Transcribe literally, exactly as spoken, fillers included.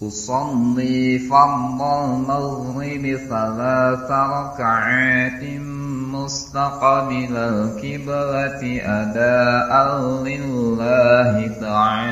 أصلي فرض المغرب ثلاث ركعات مستقبل القبلة أداء لله تعالى